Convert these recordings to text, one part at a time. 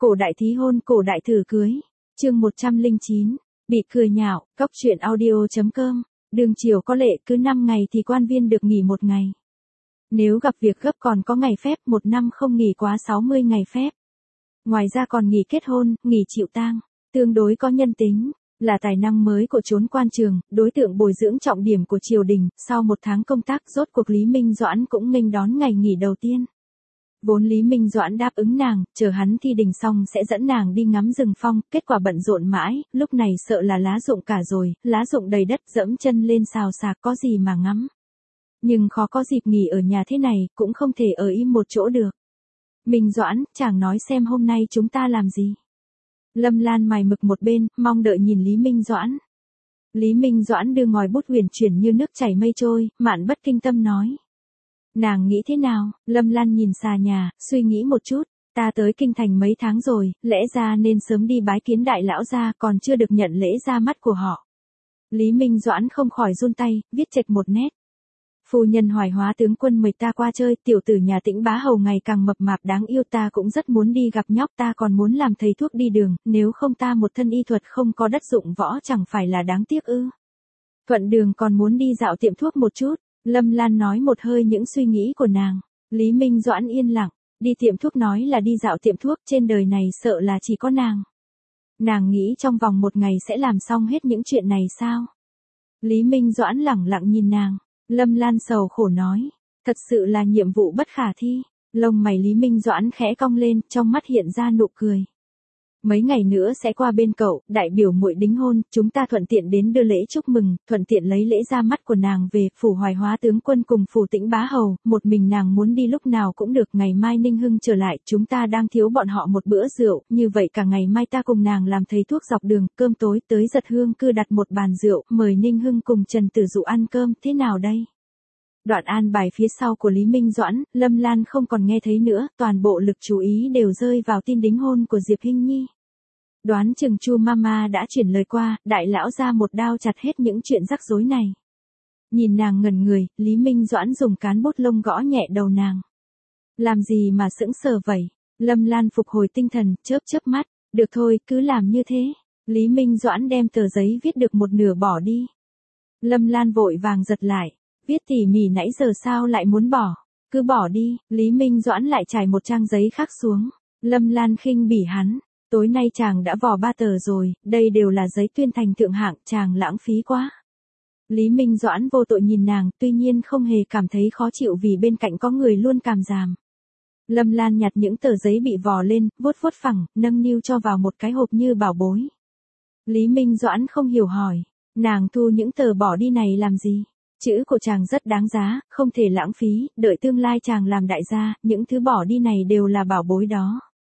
Cổ đại thí hôn, cổ đại thử cưới. Chương 109. Bị cười nhạo. Cóc truyện audio.com. Đường chiều có lệ, cứ 5 ngày thì quan viên được nghỉ 1 ngày. Nếu gặp việc gấp còn có ngày phép, 1 năm không nghỉ quá 60 ngày phép. Ngoài ra còn nghỉ kết hôn, nghỉ chịu tang. Tương đối có nhân tính. Là tài năng mới của chốn quan trường, đối tượng bồi dưỡng trọng điểm của triều đình. Sau 1 tháng công tác, rốt cuộc Lý Minh Doãn cũng nghênh đón ngày nghỉ đầu tiên. Vốn Lý Minh Doãn đáp ứng nàng, chờ hắn thi đình xong sẽ dẫn nàng đi ngắm rừng phong, kết quả bận rộn mãi, lúc này sợ là lá rụng cả rồi, lá rụng đầy đất, dẫm chân lên xào xạc có gì mà ngắm. Nhưng khó có dịp nghỉ ở nhà thế này, cũng không thể ở im một chỗ được. Minh Doãn, chàng nói xem hôm nay chúng ta làm gì. Lâm Lan mài mực một bên, mong đợi nhìn Lý Minh Doãn. Lý Minh Doãn đưa ngòi bút huyền chuyển như nước chảy mây trôi, Mạn Bất Kinh Tâm nói. Nàng nghĩ thế nào? Lâm Lan nhìn xà nhà, suy nghĩ một chút. Ta tới kinh thành mấy tháng rồi, lẽ ra nên sớm đi bái kiến đại lão gia, còn chưa được nhận lễ ra mắt của họ. Lý Minh Doãn không khỏi run tay, viết chệch một nét. Phu nhân Hoài Hóa tướng quân mời ta qua chơi, tiểu tử nhà Tĩnh Bá Hầu ngày càng mập mạp đáng yêu, ta cũng rất muốn đi gặp nhóc, ta còn muốn làm thầy thuốc đi đường, nếu không ta một thân y thuật không có đất dụng võ chẳng phải là đáng tiếc ư. Thuận đường còn muốn đi dạo tiệm thuốc một chút. Lâm Lan nói một hơi những suy nghĩ của nàng. Lý Minh Doãn yên lặng, đi tiệm thuốc nói là đi dạo tiệm thuốc, trên đời này sợ là chỉ có nàng. Nàng nghĩ trong vòng 1 ngày sẽ làm xong hết những chuyện này sao? Lý Minh Doãn lẳng lặng nhìn nàng. Lâm Lan sầu khổ nói, thật sự là nhiệm vụ bất khả thi. Lông mày Lý Minh Doãn khẽ cong lên, trong mắt hiện ra nụ cười. Mấy ngày nữa sẽ qua bên cậu, đại biểu muội đính hôn, chúng ta thuận tiện đến đưa lễ chúc mừng, thuận tiện lấy lễ ra mắt của nàng về, phủ Hoài Hóa tướng quân cùng phủ Tĩnh Bá Hầu, một mình nàng muốn đi lúc nào cũng được, ngày mai Ninh Hưng trở lại, chúng ta đang thiếu bọn họ một bữa rượu, như vậy cả ngày mai ta cùng nàng làm thầy thuốc dọc đường, cơm tối tới Giật Hương cư đặt một bàn rượu, mời Ninh Hưng cùng Trần Tử Dụ ăn cơm, thế nào đây? Đoạn an bài phía sau của Lý Minh Doãn, Lâm Lan không còn nghe thấy nữa, toàn bộ lực chú ý đều rơi vào tin đính hôn của Diệp Hinh Nhi. Đoán chừng Chu Mama đã chuyển lời qua, đại lão ra một đao chặt hết những chuyện rắc rối này. Nhìn nàng ngẩn người, Lý Minh Doãn dùng cán bút lông gõ nhẹ đầu nàng. Làm gì mà sững sờ vậy? Lâm Lan phục hồi tinh thần, chớp chớp mắt, được thôi, cứ làm như thế. Lý Minh Doãn đem tờ giấy viết được một nửa bỏ đi. Lâm Lan vội vàng giật lại, viết tỉ mỉ nãy giờ sao lại muốn bỏ, cứ bỏ đi. Lý Minh Doãn lại trải một trang giấy khác xuống. Lâm Lan khinh bỉ hắn. Tối nay chàng đã vò 3 tờ rồi, đây đều là giấy tuyên thành thượng hạng, chàng lãng phí quá. Lý Minh Doãn vô tội nhìn nàng, tuy nhiên không hề cảm thấy khó chịu vì bên cạnh có người luôn càm ràm. Lâm Lan nhặt những tờ giấy bị vò lên, vuốt vuốt phẳng, nâng niu cho vào một cái hộp như bảo bối. Lý Minh Doãn không hiểu hỏi, nàng thu những tờ bỏ đi này làm gì? Chữ của chàng rất đáng giá, không thể lãng phí, đợi tương lai chàng làm đại gia, những thứ bỏ đi này đều là bảo bối đó.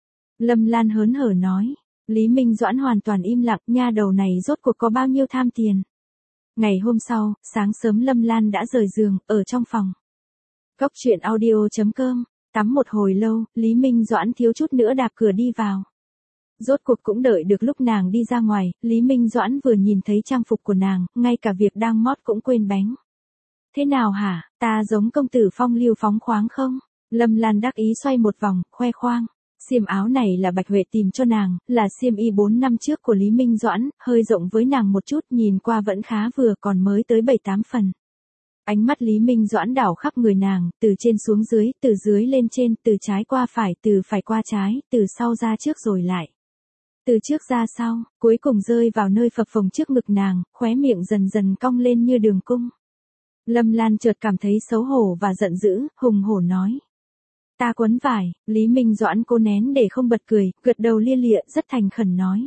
Lâm Lan hớn hở nói. Lý Minh Doãn hoàn toàn im lặng, nha đầu này rốt cuộc có bao nhiêu tham tiền. Ngày hôm sau, sáng sớm Lâm Lan đã rời giường, ở trong phòng. Cóc truyện audio.com. Tắm một hồi lâu, Lý Minh Doãn thiếu chút nữa đạp cửa đi vào. Rốt cuộc cũng đợi được lúc nàng đi ra ngoài, Lý Minh Doãn vừa nhìn thấy trang phục của nàng, ngay cả việc đang mót cũng quên bén. Thế nào hả, ta giống công tử phong lưu phóng khoáng không? Lâm Lan đắc ý xoay một vòng, khoe khoang. Xiêm áo này là Bạch Huệ tìm cho nàng, là xiêm y 4 năm trước của Lý Minh Doãn, hơi rộng với nàng một chút, nhìn qua vẫn khá vừa, còn mới tới 7-8 phần. Ánh mắt Lý Minh Doãn đảo khắp người nàng, từ trên xuống dưới, từ dưới lên trên, từ trái qua phải, từ phải qua trái, từ sau ra trước rồi lại. Từ trước ra sau, cuối cùng rơi vào nơi phập phồng trước ngực nàng, khóe miệng dần dần cong lên như đường cung. Lâm Lan chợt cảm thấy xấu hổ và giận dữ, hùng hổ nói. Ta quấn vải. Lý Minh Doãn cố nén để không bật cười, gật đầu lia lịa, rất thành khẩn nói.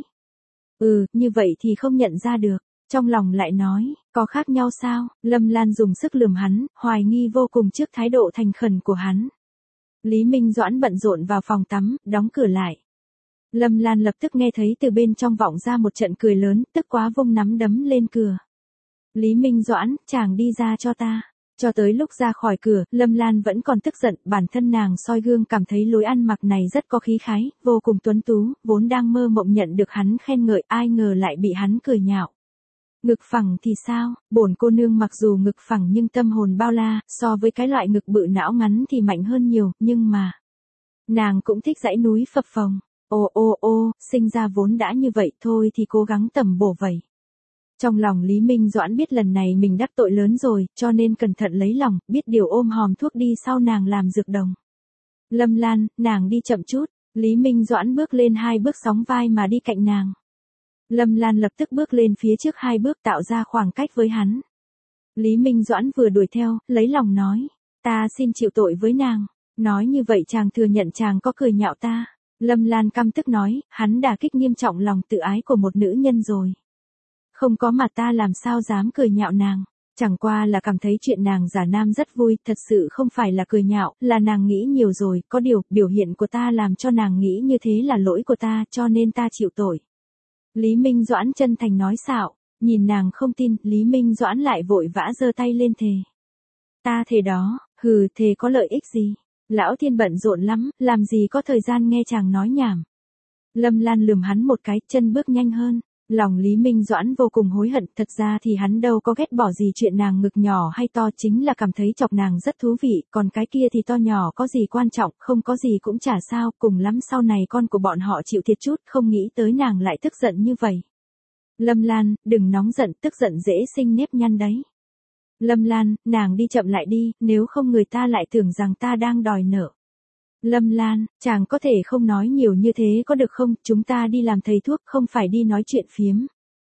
Như vậy thì không nhận ra được. Trong lòng lại nói, có khác nhau sao? Lâm Lan dùng sức lườm hắn, hoài nghi vô cùng trước thái độ thành khẩn của hắn. Lý Minh Doãn bận rộn vào phòng tắm, đóng cửa lại. Lâm Lan lập tức nghe thấy từ bên trong vọng ra một trận cười lớn, tức quá vung nắm đấm lên cửa. Lý Minh Doãn, chàng đi ra cho ta. Cho tới lúc ra khỏi cửa, Lâm Lan vẫn còn tức giận, bản thân nàng soi gương cảm thấy lối ăn mặc này rất có khí khái, vô cùng tuấn tú, vốn đang mơ mộng nhận được hắn khen ngợi, ai ngờ lại bị hắn cười nhạo. Ngực phẳng thì sao, bổn cô nương mặc dù ngực phẳng nhưng tâm hồn bao la, so với cái loại ngực bự não ngắn thì mạnh hơn nhiều, nhưng mà nàng cũng thích dãy núi phập phồng. Ô, sinh ra vốn đã như vậy thôi thì cố gắng tầm bổ vậy. Trong lòng Lý Minh Doãn biết lần này mình đắc tội lớn rồi, cho nên cẩn thận lấy lòng, biết điều ôm hòm thuốc đi sau nàng làm dược đồng. Lâm Lan, nàng đi chậm chút, Lý Minh Doãn bước lên 2 bước sóng vai mà đi cạnh nàng. Lâm Lan lập tức bước lên phía trước 2 bước tạo ra khoảng cách với hắn. Lý Minh Doãn vừa đuổi theo, lấy lòng nói, ta xin chịu tội với nàng. Nói như vậy chàng thừa nhận chàng có cười nhạo ta. Lâm Lan căm tức nói, hắn đả kích nghiêm trọng lòng tự ái của một nữ nhân rồi. Không có mà ta làm sao dám cười nhạo nàng. Chẳng qua là cảm thấy chuyện nàng giả nam rất vui, thật sự không phải là cười nhạo, là nàng nghĩ nhiều rồi, có điều, biểu hiện của ta làm cho nàng nghĩ như thế là lỗi của ta, cho nên ta chịu tội. Lý Minh Doãn chân thành nói xạo, nhìn nàng không tin, Lý Minh Doãn lại vội vã giơ tay lên thề. Ta thề đó, hừ, thề có lợi ích gì? Lão Thiên bận rộn lắm, làm gì có thời gian nghe chàng nói nhảm. Lâm Lan lườm hắn một cái, chân bước nhanh hơn. Lòng Lý Minh Doãn vô cùng hối hận, thật ra thì hắn đâu có ghét bỏ gì chuyện nàng ngực nhỏ hay to, chính là cảm thấy chọc nàng rất thú vị, còn cái kia thì to nhỏ có gì quan trọng, không có gì cũng chả sao, cùng lắm sau này con của bọn họ chịu thiệt chút, không nghĩ tới nàng lại tức giận như vậy. Lâm Lan, đừng nóng giận, tức giận dễ sinh nếp nhăn đấy. Lâm Lan, nàng đi chậm lại đi, nếu không người ta lại tưởng rằng ta đang đòi nợ. Lâm Lan, chàng có thể không nói nhiều như thế có được không, chúng ta đi làm thầy thuốc không phải đi nói chuyện phiếm.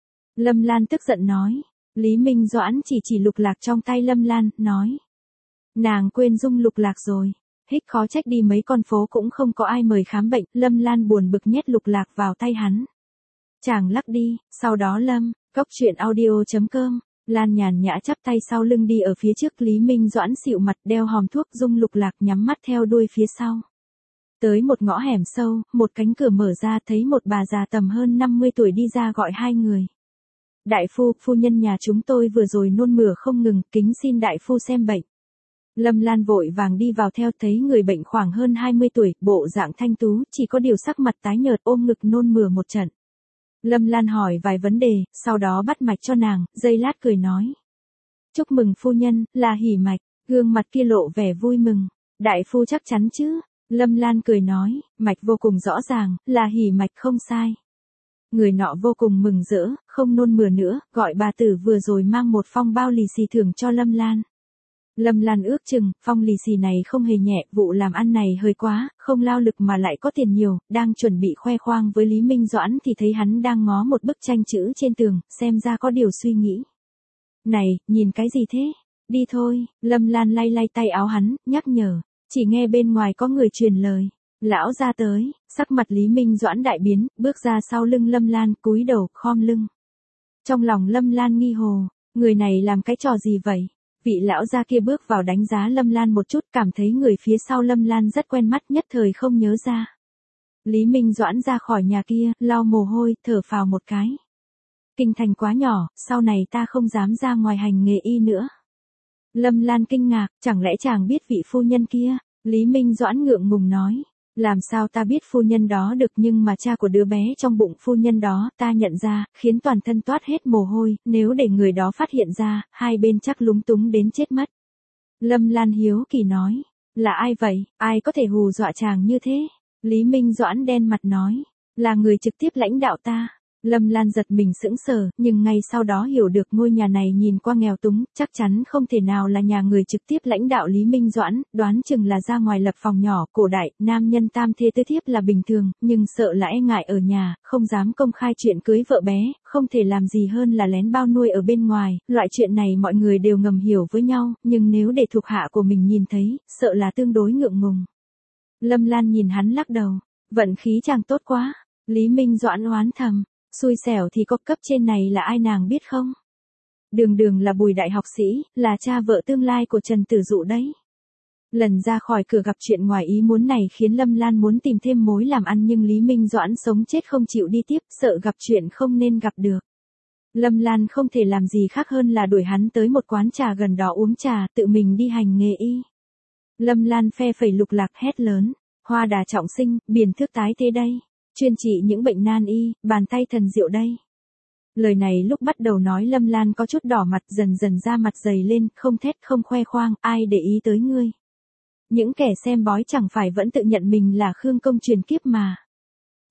Lâm Lan tức giận nói. Lý Minh Doãn chỉ lục lạc trong tay Lâm Lan, nói. Nàng quên dung lục lạc rồi. Hích khó trách đi mấy con phố cũng không có ai mời khám bệnh, Lâm Lan buồn bực nhét lục lạc vào tay hắn. Chàng lắc đi, sau đó Cóc truyện audio.com. Lan nhàn nhã chắp tay sau lưng đi ở phía trước, Lý Minh Doãn xịu mặt đeo hòm thuốc dung lục lạc nhắm mắt theo đuôi phía sau. Tới một ngõ hẻm sâu, một cánh cửa mở ra thấy một bà già tầm hơn 50 tuổi đi ra gọi 2 người. Đại phu, phu nhân nhà chúng tôi vừa rồi nôn mửa không ngừng, kính xin đại phu xem bệnh. Lâm Lan vội vàng đi vào theo, thấy người bệnh khoảng hơn 20 tuổi, bộ dạng thanh tú, chỉ có điều sắc mặt tái nhợt ôm ngực nôn mửa một trận. Lâm Lan hỏi vài vấn đề, sau đó bắt mạch cho nàng, giây lát cười nói. Chúc mừng phu nhân, là hỉ mạch, gương mặt kia lộ vẻ vui mừng. Đại phu chắc chắn chứ? Lâm Lan cười nói, mạch vô cùng rõ ràng, là hỉ mạch không sai. Người nọ vô cùng mừng rỡ, không nôn mửa nữa, gọi bà tử vừa rồi mang một phong bao lì xì thưởng cho Lâm Lan. Lâm Lan ước chừng, phong lì xì này không hề nhẹ, vụ làm ăn này hơi quá, không lao lực mà lại có tiền nhiều, đang chuẩn bị khoe khoang với Lý Minh Doãn thì thấy hắn đang ngó một bức tranh chữ trên tường, xem ra có điều suy nghĩ. Này, nhìn cái gì thế? Đi thôi, Lâm Lan lay lay tay áo hắn, nhắc nhở, chỉ nghe bên ngoài có người truyền lời. Lão ra tới, sắc mặt Lý Minh Doãn đại biến, bước ra sau lưng Lâm Lan, cúi đầu, khom lưng. Trong lòng Lâm Lan nghi hồ, người này làm cái trò gì vậy? Vị lão gia kia bước vào đánh giá Lâm Lan một chút, cảm thấy người phía sau Lâm Lan rất quen mắt, nhất thời không nhớ ra. Lý Minh Doãn ra khỏi nhà kia, lau mồ hôi, thở phào một cái. Kinh thành quá nhỏ, sau này ta không dám ra ngoài hành nghề y nữa. Lâm Lan kinh ngạc, chẳng lẽ chàng biết vị phu nhân kia? Lý Minh Doãn ngượng ngùng nói. Làm sao ta biết phu nhân đó được, nhưng mà cha của đứa bé trong bụng phu nhân đó ta nhận ra, khiến toàn thân toát hết mồ hôi, nếu để người đó phát hiện ra, hai bên chắc lúng túng đến chết mất. Lâm Lan hiếu kỳ nói, là ai vậy, ai có thể hù dọa chàng như thế? Lý Minh Doãn đen mặt nói, là người trực tiếp lãnh đạo ta. Lâm Lan giật mình sững sờ, nhưng ngay sau đó hiểu được ngôi nhà này nhìn qua nghèo túng, chắc chắn không thể nào là nhà người trực tiếp lãnh đạo Lý Minh Doãn, đoán chừng là ra ngoài lập phòng nhỏ, cổ đại, nam nhân tam thê tứ thiếp là bình thường, nhưng sợ là e ngại ở nhà, không dám công khai chuyện cưới vợ bé, không thể làm gì hơn là lén bao nuôi ở bên ngoài, loại chuyện này mọi người đều ngầm hiểu với nhau, nhưng nếu để thuộc hạ của mình nhìn thấy, sợ là tương đối ngượng ngùng. Lâm Lan nhìn hắn lắc đầu, vận khí chàng tốt quá. Lý Minh Doãn oán thầm. Xui xẻo thì có, cấp trên này là ai nàng biết không? Đường đường là Bùi đại học sĩ, là cha vợ tương lai của Trần Tử Dụ đấy. Lần ra khỏi cửa gặp chuyện ngoài ý muốn này khiến Lâm Lan muốn tìm thêm mối làm ăn, nhưng Lý Minh Doãn sống chết không chịu đi tiếp, sợ gặp chuyện không nên gặp được. Lâm Lan không thể làm gì khác hơn là đuổi hắn tới một quán trà gần đó uống trà, tự mình đi hành nghề y. Lâm Lan phe phẩy lục lạc hét lớn, hoa đà trọng sinh, biển thước tái thế đây. Chuyên trị những bệnh nan y, bàn tay thần diệu đây. Lời này lúc bắt đầu nói Lâm Lan có chút đỏ mặt, dần dần ra mặt dày lên, không thét không khoe khoang, ai để ý tới ngươi. Những kẻ xem bói chẳng phải vẫn tự nhận mình là Khương Công truyền kiếp mà.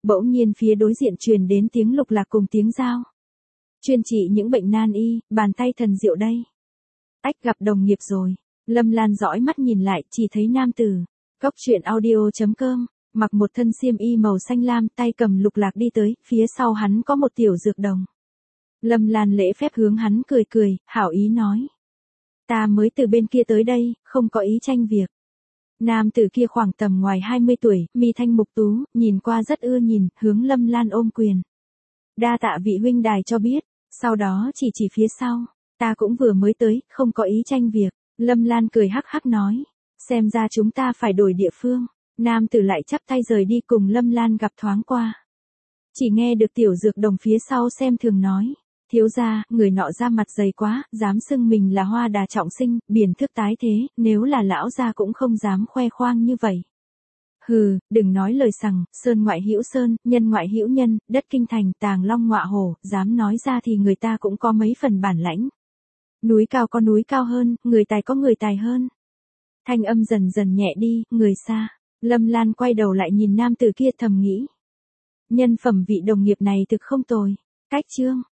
Bỗng nhiên phía đối diện truyền đến tiếng lục lạc cùng tiếng dao. Chuyên trị những bệnh nan y, bàn tay thần diệu đây. Ách, gặp đồng nghiệp rồi. Lâm Lan dõi mắt nhìn lại, chỉ thấy nam tử. Cốc truyện audio.com, mặc một thân xiêm y màu xanh lam, tay cầm lục lạc đi tới, phía sau hắn có một tiểu dược đồng. Lâm Lan lễ phép hướng hắn cười cười, hảo ý nói. Ta mới từ bên kia tới đây, không có ý tranh việc. Nam tử kia khoảng tầm ngoài 20 tuổi, mi thanh mục tú, nhìn qua rất ưa nhìn, hướng Lâm Lan ôm quyền. Đa tạ vị huynh đài cho biết, sau đó chỉ phía sau, ta cũng vừa mới tới, không có ý tranh việc. Lâm Lan cười hắc hắc nói, xem ra chúng ta phải đổi địa phương. Nam tử lại chắp tay rời đi, cùng Lâm Lan gặp thoáng qua. Chỉ nghe được tiểu dược đồng phía sau xem thường nói, thiếu gia, người nọ ra mặt dày quá, dám xưng mình là Hoa Đà trọng sinh, biển thức tái thế, nếu là lão gia cũng không dám khoe khoang như vậy. Hừ, đừng nói lời sằng, sơn ngoại hữu sơn, nhân ngoại hữu nhân, đất kinh thành, tàng long ngọa hổ, dám nói ra thì người ta cũng có mấy phần bản lãnh. Núi cao có núi cao hơn, người tài có người tài hơn. Thanh âm dần dần nhẹ đi, người xa. Lâm Lan quay đầu lại nhìn nam tử kia thầm nghĩ. Nhân phẩm vị đồng nghiệp này thực không tồi. Cách chương